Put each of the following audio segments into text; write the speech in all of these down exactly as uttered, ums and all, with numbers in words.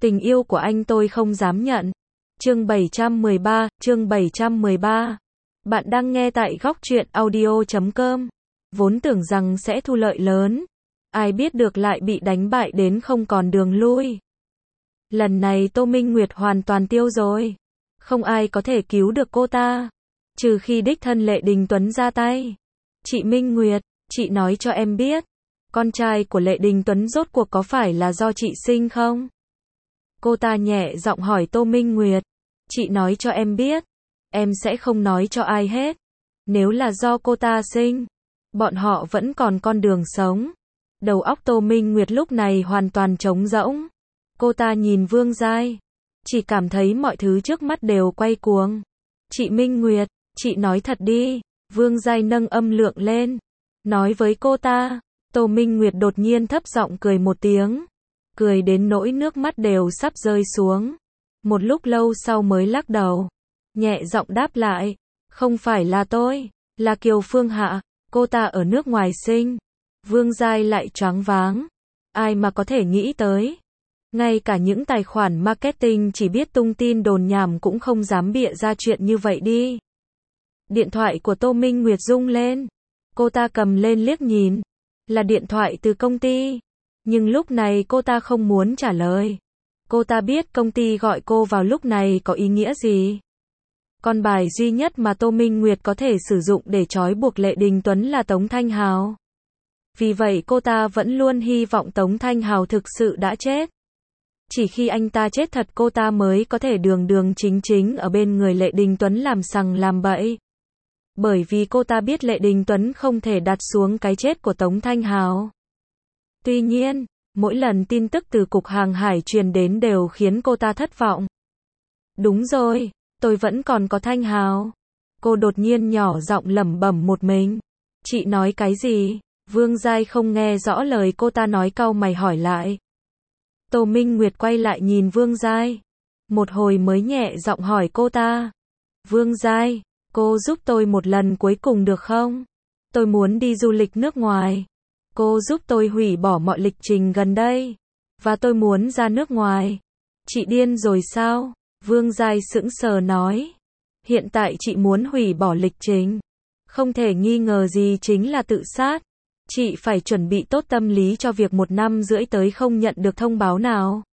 Tình yêu của anh tôi không dám nhận. Chương bảy trăm mười ba, chương bảy trăm mười ba. Bạn đang nghe tại góc truyện audio chấm com. Vốn tưởng rằng sẽ thu lợi lớn, ai biết được lại bị đánh bại đến không còn đường lui. Lần này Tô Minh Nguyệt hoàn toàn tiêu rồi. Không ai có thể cứu được cô ta, trừ khi đích thân Lệ Đình Tuấn ra tay. Chị Minh Nguyệt, chị nói cho em biết, con trai của Lệ Đình Tuấn rốt cuộc có phải là do chị sinh không? Cô ta nhẹ giọng hỏi Tô Minh Nguyệt. Chị nói cho em biết, em sẽ không nói cho ai hết. Nếu là do cô ta sinh, bọn họ vẫn còn con đường sống. Đầu óc Tô Minh Nguyệt lúc này hoàn toàn trống rỗng. Cô ta nhìn Vương Giai, chỉ cảm thấy mọi thứ trước mắt đều quay cuồng. Chị Minh Nguyệt, chị nói thật đi. Vương Giai nâng âm lượng lên, nói với cô ta. Tô Minh Nguyệt đột nhiên thấp giọng cười một tiếng, cười đến nỗi nước mắt đều sắp rơi xuống. Một lúc lâu sau mới lắc đầu, nhẹ giọng đáp lại, không phải là tôi, là Kiều Phương Hạ, cô ta ở nước ngoài sinh. Vương Giai lại choáng váng, ai mà có thể nghĩ tới. Ngay cả những tài khoản marketing chỉ biết tung tin đồn nhảm cũng không dám bịa ra chuyện như vậy đi. Điện thoại của Tô Minh Nguyệt rung lên, cô ta cầm lên liếc nhìn, là điện thoại từ công ty. Nhưng lúc này cô ta không muốn trả lời. Cô ta biết công ty gọi cô vào lúc này có ý nghĩa gì. Con bài duy nhất mà Tô Minh Nguyệt có thể sử dụng để trói buộc Lệ Đình Tuấn là Tống Thanh Hào. Vì vậy cô ta vẫn luôn hy vọng Tống Thanh Hào thực sự đã chết. Chỉ khi anh ta chết thật cô ta mới có thể đường đường chính chính ở bên người Lệ Đình Tuấn làm sằng làm bậy. Bởi vì cô ta biết Lệ Đình Tuấn không thể đặt xuống cái chết của Tống Thanh Hào. Tuy nhiên, mỗi lần tin tức từ Cục Hàng Hải truyền đến đều khiến cô ta thất vọng. Đúng rồi, tôi vẫn còn có Thanh Hào. Cô đột nhiên nhỏ giọng lẩm bẩm một mình. Chị nói cái gì? Vương Giai không nghe rõ lời cô ta nói, cau mày hỏi lại. Tô Minh Nguyệt quay lại nhìn Vương Giai, một hồi mới nhẹ giọng hỏi cô ta. Vương Giai, cô giúp tôi một lần cuối cùng được không? Tôi muốn đi du lịch nước ngoài. Cô giúp tôi hủy bỏ mọi lịch trình gần đây. Và tôi muốn ra nước ngoài. Chị điên rồi sao? Vương Giai sững sờ nói. Hiện tại chị muốn hủy bỏ lịch trình, không thể nghi ngờ gì chính là tự sát. Chị phải chuẩn bị tốt tâm lý cho việc một năm rưỡi tới không nhận được thông báo nào.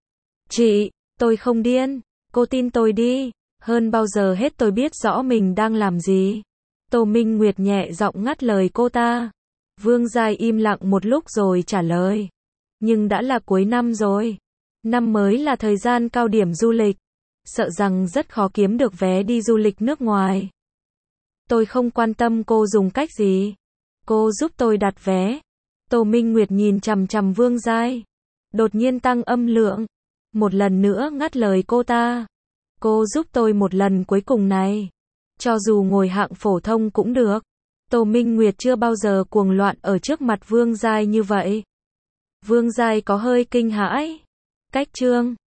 Chị, tôi không điên. Cô tin tôi đi. Hơn bao giờ hết tôi biết rõ mình đang làm gì. Tô Minh Nguyệt nhẹ giọng ngắt lời cô ta. Vương Giai im lặng một lúc rồi trả lời. Nhưng đã là cuối năm rồi. Năm mới là thời gian cao điểm du lịch. Sợ rằng rất khó kiếm được vé đi du lịch nước ngoài. Tôi không quan tâm cô dùng cách gì. Cô giúp tôi đặt vé. Tô Minh Nguyệt nhìn chằm chằm Vương Giai, đột nhiên tăng âm lượng, một lần nữa ngắt lời cô ta. Cô giúp tôi một lần cuối cùng này. Cho dù ngồi hạng phổ thông cũng được. Tô Minh Nguyệt chưa bao giờ cuồng loạn ở trước mặt Vương Giai như vậy. Vương Giai có hơi kinh hãi. Cách chương